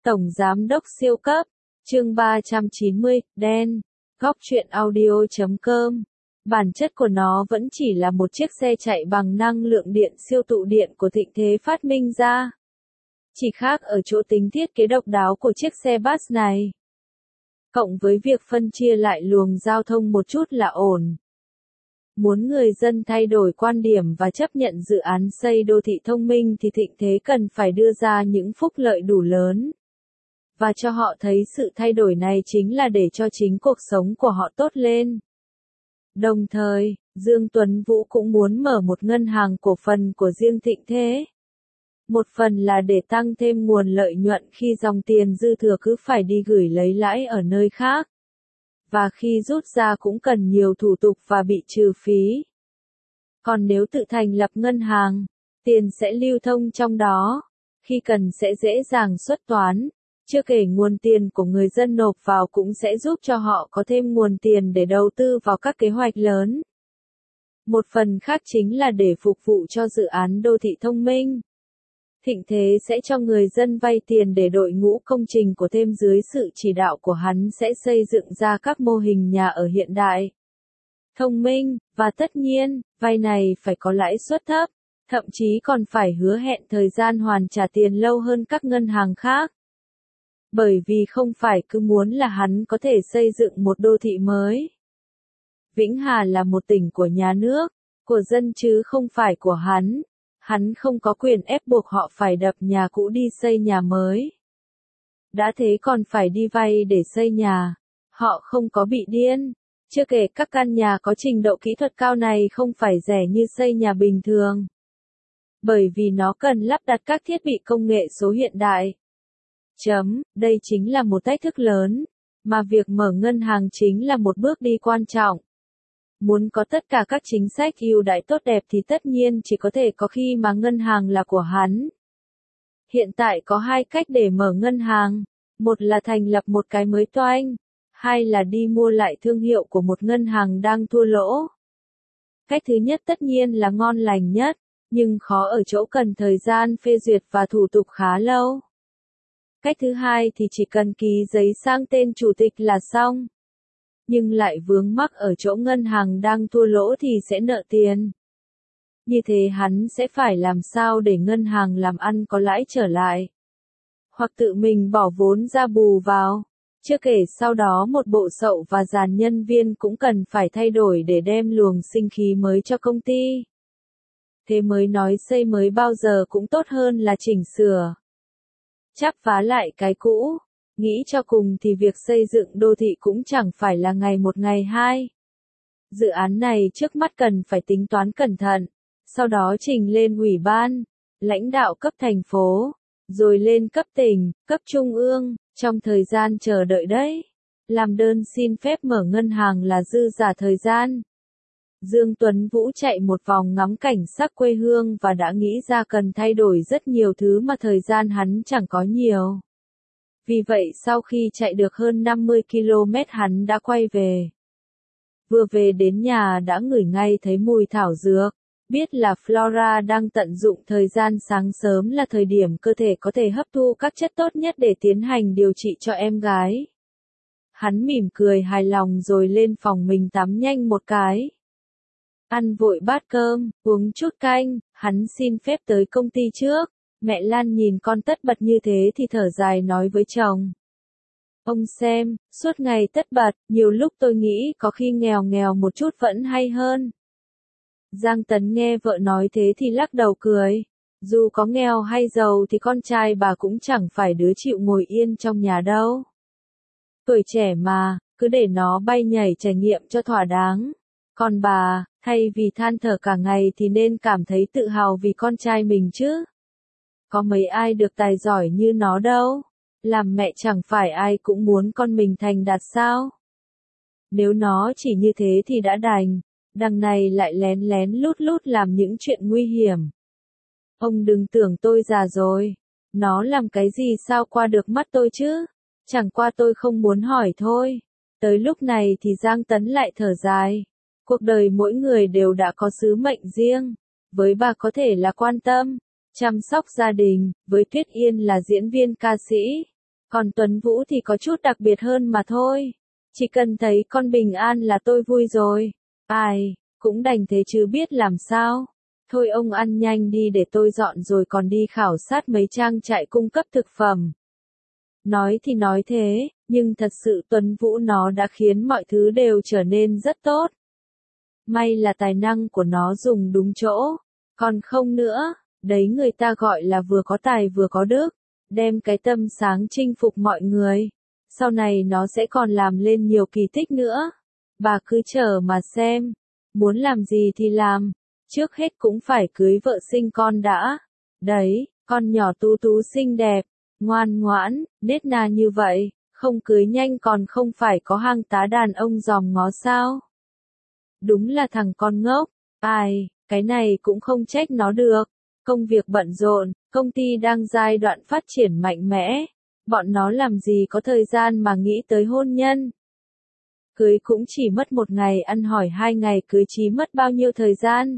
Tổng Giám đốc siêu cấp, chương 390, đen, góc truyện audio.com. Bản chất của nó vẫn chỉ là một chiếc xe chạy bằng năng lượng điện siêu tụ điện của Thịnh Thế phát minh ra. Chỉ khác ở chỗ tính thiết kế độc đáo của chiếc xe bus này. Cộng với việc phân chia lại luồng giao thông một chút là ổn. Muốn người dân thay đổi quan điểm và chấp nhận dự án xây đô thị thông minh thì Thịnh Thế cần phải đưa ra những phúc lợi đủ lớn. Và cho họ thấy sự thay đổi này chính là để cho chính cuộc sống của họ tốt lên. Đồng thời, Dương Tuấn Vũ cũng muốn mở một ngân hàng cổ phần của riêng Thịnh Thế. Một phần là để tăng thêm nguồn lợi nhuận khi dòng tiền dư thừa cứ phải đi gửi lấy lãi ở nơi khác. Và khi rút ra cũng cần nhiều thủ tục và bị trừ phí. Còn nếu tự thành lập ngân hàng, tiền sẽ lưu thông trong đó, khi cần sẽ dễ dàng xuất toán. Chưa kể nguồn tiền của người dân nộp vào cũng sẽ giúp cho họ có thêm nguồn tiền để đầu tư vào các kế hoạch lớn. Một phần khác chính là để phục vụ cho dự án đô thị thông minh. Thịnh Thế sẽ cho người dân vay tiền để đội ngũ công trình của thêm dưới sự chỉ đạo của hắn sẽ xây dựng ra các mô hình nhà ở hiện đại, thông minh, và tất nhiên, vay này phải có lãi suất thấp, thậm chí còn phải hứa hẹn thời gian hoàn trả tiền lâu hơn các ngân hàng khác. Bởi vì không phải cứ muốn là hắn có thể xây dựng một đô thị mới. Vĩnh Hà là một tỉnh của nhà nước, của dân chứ không phải của hắn. Hắn không có quyền ép buộc họ phải đập nhà cũ đi xây nhà mới. Đã thế còn phải đi vay để xây nhà. Họ không có bị điên. Chưa kể các căn nhà có trình độ kỹ thuật cao này không phải rẻ như xây nhà bình thường. Bởi vì nó cần lắp đặt các thiết bị công nghệ số hiện đại. Đây chính là một thách thức lớn, mà việc mở ngân hàng chính là một bước đi quan trọng. Muốn có tất cả các chính sách ưu đãi tốt đẹp thì tất nhiên chỉ có thể có khi mà ngân hàng là của hắn. Hiện tại có hai cách để mở ngân hàng, một là thành lập một cái mới toanh, hai là đi mua lại thương hiệu của một ngân hàng đang thua lỗ. Cách thứ nhất tất nhiên là ngon lành nhất, nhưng khó ở chỗ cần thời gian phê duyệt và thủ tục khá lâu. Cách thứ hai thì chỉ cần ký giấy sang tên chủ tịch là xong. Nhưng lại vướng mắc ở chỗ ngân hàng đang thua lỗ thì sẽ nợ tiền. Như thế hắn sẽ phải làm sao để ngân hàng làm ăn có lãi trở lại. Hoặc tự mình bỏ vốn ra bù vào. Chưa kể sau đó một bộ sậu và dàn nhân viên cũng cần phải thay đổi để đem luồng sinh khí mới cho công ty. Thế mới nói xây mới bao giờ cũng tốt hơn là chỉnh sửa. Chắp vá lại cái cũ. Nghĩ cho cùng thì việc xây dựng đô thị cũng chẳng phải là ngày một ngày hai. Dự án này trước mắt cần phải tính toán cẩn thận, sau đó trình lên ủy ban, lãnh đạo cấp thành phố, rồi lên cấp tỉnh, cấp trung ương, trong thời gian chờ đợi đấy. Làm đơn xin phép mở ngân hàng là dư giả thời gian. Dương Tuấn Vũ chạy một vòng ngắm cảnh sắc quê hương và đã nghĩ ra cần thay đổi rất nhiều thứ mà thời gian hắn chẳng có nhiều. Vì vậy sau khi chạy được hơn 50 km hắn đã quay về. Vừa về đến nhà đã ngửi ngay thấy mùi thảo dược. Biết là Flora đang tận dụng thời gian sáng sớm là thời điểm cơ thể có thể hấp thu các chất tốt nhất để tiến hành điều trị cho em gái. Hắn mỉm cười hài lòng rồi lên phòng mình tắm nhanh một cái. Ăn vội bát cơm, uống chút canh, hắn xin phép tới công ty trước. Mẹ Lan nhìn con tất bật như thế thì thở dài nói với chồng. Ông xem, suốt ngày tất bật, nhiều lúc tôi nghĩ có khi nghèo nghèo một chút vẫn hay hơn. Giang Tấn nghe vợ nói thế thì lắc đầu cười. Dù có nghèo hay giàu thì con trai bà cũng chẳng phải đứa chịu ngồi yên trong nhà đâu. Tuổi trẻ mà, cứ để nó bay nhảy trải nghiệm cho thỏa đáng. Còn bà, thay vì than thở cả ngày thì nên cảm thấy tự hào vì con trai mình chứ. Có mấy ai được tài giỏi như nó đâu. Làm mẹ chẳng phải ai cũng muốn con mình thành đạt sao. Nếu nó chỉ như thế thì đã đành. Đằng này lại lén lén lút lút làm những chuyện nguy hiểm. Ông đừng tưởng tôi già rồi. Nó làm cái gì sao qua được mắt tôi chứ. Chẳng qua tôi không muốn hỏi thôi. Tới lúc này thì Giang Tấn lại thở dài. Cuộc đời mỗi người đều đã có sứ mệnh riêng. Với bà có thể là quan tâm, chăm sóc gia đình, với Tuyết Yên là diễn viên ca sĩ. Còn Tuấn Vũ thì có chút đặc biệt hơn mà thôi. Chỉ cần thấy con bình an là tôi vui rồi. Ai, cũng đành thế chứ biết làm sao. Thôi ông ăn nhanh đi để tôi dọn rồi còn đi khảo sát mấy trang trại cung cấp thực phẩm. Nói thì nói thế, nhưng thật sự Tuấn Vũ nó đã khiến mọi thứ đều trở nên rất tốt. May là tài năng của nó dùng đúng chỗ. Còn không nữa, đấy người ta gọi là vừa có tài vừa có đức. Đem cái tâm sáng chinh phục mọi người. Sau này nó sẽ còn làm lên nhiều kỳ tích nữa. Bà cứ chờ mà xem. Muốn làm gì thì làm. Trước hết cũng phải cưới vợ sinh con đã. Đấy, con nhỏ tú tú xinh đẹp, ngoan ngoãn, nết na như vậy, không cưới nhanh còn không phải có hang tá đàn ông dòm ngó sao. Đúng là thằng con ngốc. Ai, cái này cũng không trách nó được. Công việc bận rộn, công ty đang giai đoạn phát triển mạnh mẽ. Bọn nó làm gì có thời gian mà nghĩ tới hôn nhân. Cưới cũng chỉ mất 1 ngày, ăn hỏi 2 ngày cưới chí mất bao nhiêu thời gian.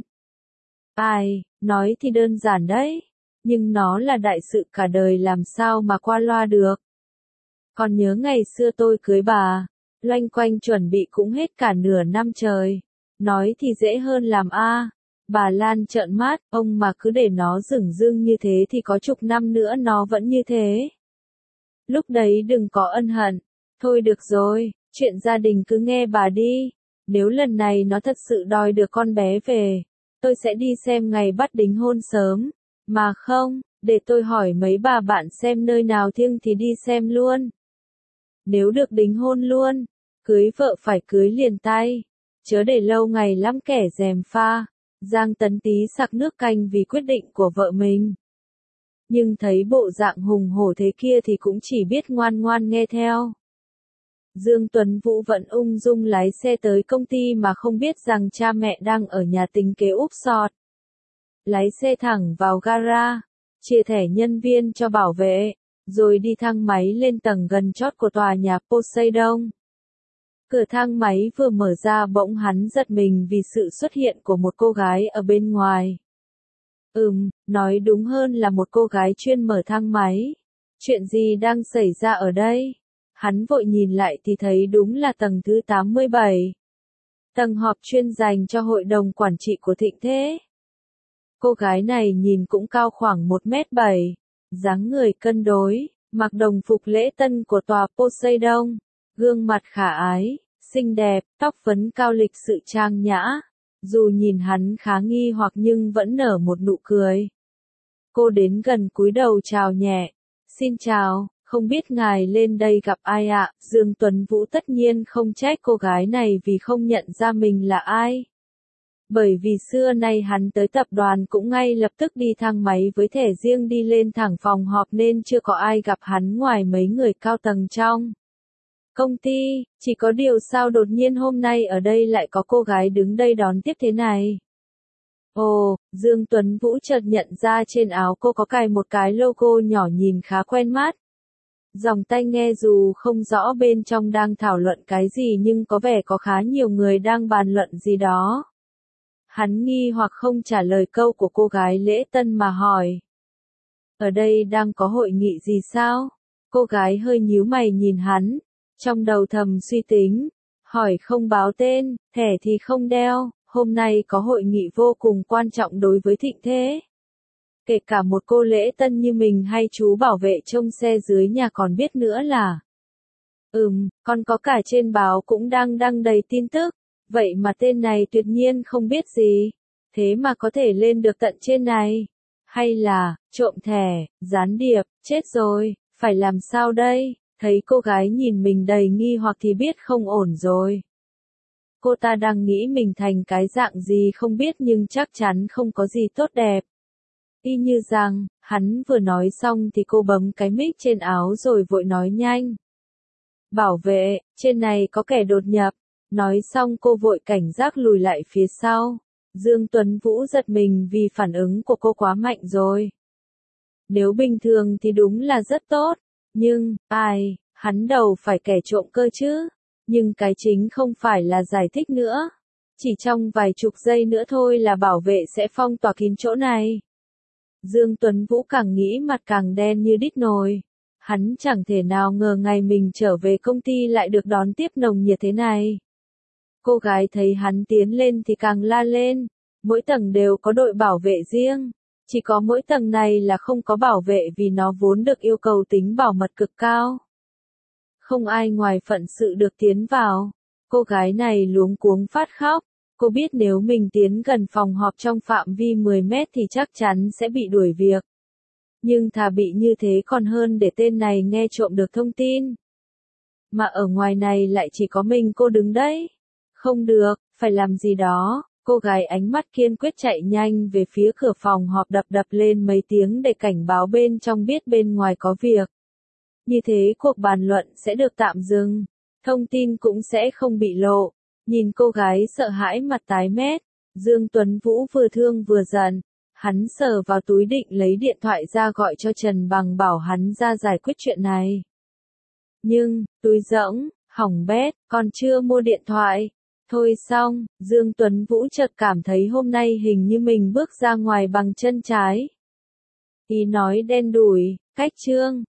Ai, nói thì đơn giản đấy. Nhưng nó là đại sự cả đời làm sao mà qua loa được. Còn nhớ ngày xưa tôi cưới bà, loanh quanh chuẩn bị cũng hết cả nửa năm trời. Nói thì dễ hơn làm a. Bà Lan trợn mắt, ông mà cứ để nó dửng dưng như thế thì có chục năm nữa nó vẫn như thế. Lúc đấy đừng có ân hận. Thôi được rồi, chuyện gia đình cứ nghe bà đi. Nếu lần này nó thật sự đòi được con bé về, tôi sẽ đi xem ngày bắt đính hôn sớm. Mà không, để tôi hỏi mấy bà bạn xem nơi nào thiêng thì đi xem luôn. Nếu được đính hôn luôn, cưới vợ phải cưới liền tay. Chớ để lâu ngày lắm kẻ gièm pha. Giang Tấn Tý sặc nước canh vì quyết định của vợ mình. Nhưng thấy bộ dạng hùng hổ thế kia thì cũng chỉ biết ngoan ngoan nghe theo. Dương Tuấn Vũ vẫn ung dung lái xe tới công ty mà không biết rằng cha mẹ đang ở nhà tính kế úp sọt. Lái xe thẳng vào gara, chia thẻ nhân viên cho bảo vệ, rồi đi thang máy lên tầng gần chót của tòa nhà Poseidon. Cửa thang máy vừa mở ra bỗng hắn giật mình vì sự xuất hiện của một cô gái ở bên ngoài. Nói đúng hơn là một cô gái chuyên mở thang máy. Chuyện gì đang xảy ra ở đây? Hắn vội nhìn lại thì thấy đúng là tầng thứ 87. Tầng họp chuyên dành cho hội đồng quản trị của Thịnh Thế. Cô gái này nhìn cũng cao khoảng 1m7, dáng người cân đối, mặc đồng phục lễ tân của tòa Poseidon, gương mặt khả ái, xinh đẹp, tóc phấn cao lịch sự trang nhã. Dù nhìn hắn khá nghi hoặc nhưng vẫn nở một nụ cười. Cô đến gần cúi đầu chào nhẹ. Xin chào, không biết ngài lên đây gặp ai ạ? Dương Tuấn Vũ tất nhiên không trách cô gái này vì không nhận ra mình là ai. Bởi vì xưa nay hắn tới tập đoàn cũng ngay lập tức đi thang máy với thẻ riêng đi lên thẳng phòng họp nên chưa có ai gặp hắn ngoài mấy người cao tầng trong công ty. Chỉ có điều sao đột nhiên hôm nay ở đây lại có cô gái đứng đây đón tiếp thế này. Ồ, Dương Tuấn Vũ chợt nhận ra trên áo cô có cài một cái logo nhỏ nhìn khá quen mắt. Dòng tai nghe dù không rõ bên trong đang thảo luận cái gì nhưng có vẻ có khá nhiều người đang bàn luận gì đó. Hắn nghi hoặc không trả lời câu của cô gái lễ tân mà hỏi. Ở đây đang có hội nghị gì sao? Cô gái hơi nhíu mày nhìn hắn, trong đầu thầm suy tính, hỏi không báo tên, thẻ thì không đeo, hôm nay có hội nghị vô cùng quan trọng đối với Thịnh Thế. Kể cả một cô lễ tân như mình hay chú bảo vệ trông xe dưới nhà còn biết nữa là. Còn có cả trên báo cũng đang đăng đầy tin tức, vậy mà tên này tuyệt nhiên không biết gì, thế mà có thể lên được tận trên này. Hay là, trộm thẻ, gián điệp, chết rồi, phải làm sao đây? Thấy cô gái nhìn mình đầy nghi hoặc thì biết không ổn rồi. Cô ta đang nghĩ mình thành cái dạng gì không biết nhưng chắc chắn không có gì tốt đẹp. Y như rằng, hắn vừa nói xong thì cô bấm cái mic trên áo rồi vội nói nhanh. Bảo vệ, trên này có kẻ đột nhập. Nói xong cô vội cảnh giác lùi lại phía sau. Dương Tuấn Vũ giật mình vì phản ứng của cô quá mạnh rồi. Nếu bình thường thì đúng là rất tốt. Nhưng, hắn đầu phải kẻ trộm cơ chứ. Nhưng cái chính không phải là giải thích nữa. Chỉ trong vài chục giây nữa thôi là bảo vệ sẽ phong tỏa kín chỗ này. Dương Tuấn Vũ càng nghĩ mặt càng đen như đít nồi. Hắn chẳng thể nào ngờ ngày mình trở về công ty lại được đón tiếp nồng nhiệt thế này. Cô gái thấy hắn tiến lên thì càng la lên, mỗi tầng đều có đội bảo vệ riêng, chỉ có mỗi tầng này là không có bảo vệ vì nó vốn được yêu cầu tính bảo mật cực cao. Không ai ngoài phận sự được tiến vào. Cô gái này luống cuống phát khóc, cô biết nếu mình tiến gần phòng họp trong phạm vi 10 mét thì chắc chắn sẽ bị đuổi việc. Nhưng thà bị như thế còn hơn để tên này nghe trộm được thông tin. Mà ở ngoài này lại chỉ có mình cô đứng đấy. Không được, phải làm gì đó. Cô gái ánh mắt kiên quyết chạy nhanh về phía cửa phòng họp, đập đập lên mấy tiếng để cảnh báo bên trong biết bên ngoài có việc. Như thế cuộc bàn luận sẽ được tạm dừng, thông tin cũng sẽ không bị lộ. Nhìn cô gái sợ hãi mặt tái mét, Dương Tuấn Vũ vừa thương vừa giận. Hắn sờ vào túi định lấy điện thoại ra gọi cho Trần Bằng bảo hắn ra giải quyết chuyện này. Nhưng, túi rỗng, hỏng bét, còn chưa mua điện thoại. Thôi xong, Dương Tuấn Vũ chợt cảm thấy hôm nay hình như mình bước ra ngoài bằng chân trái. Ý nói đen đủi, cách chương.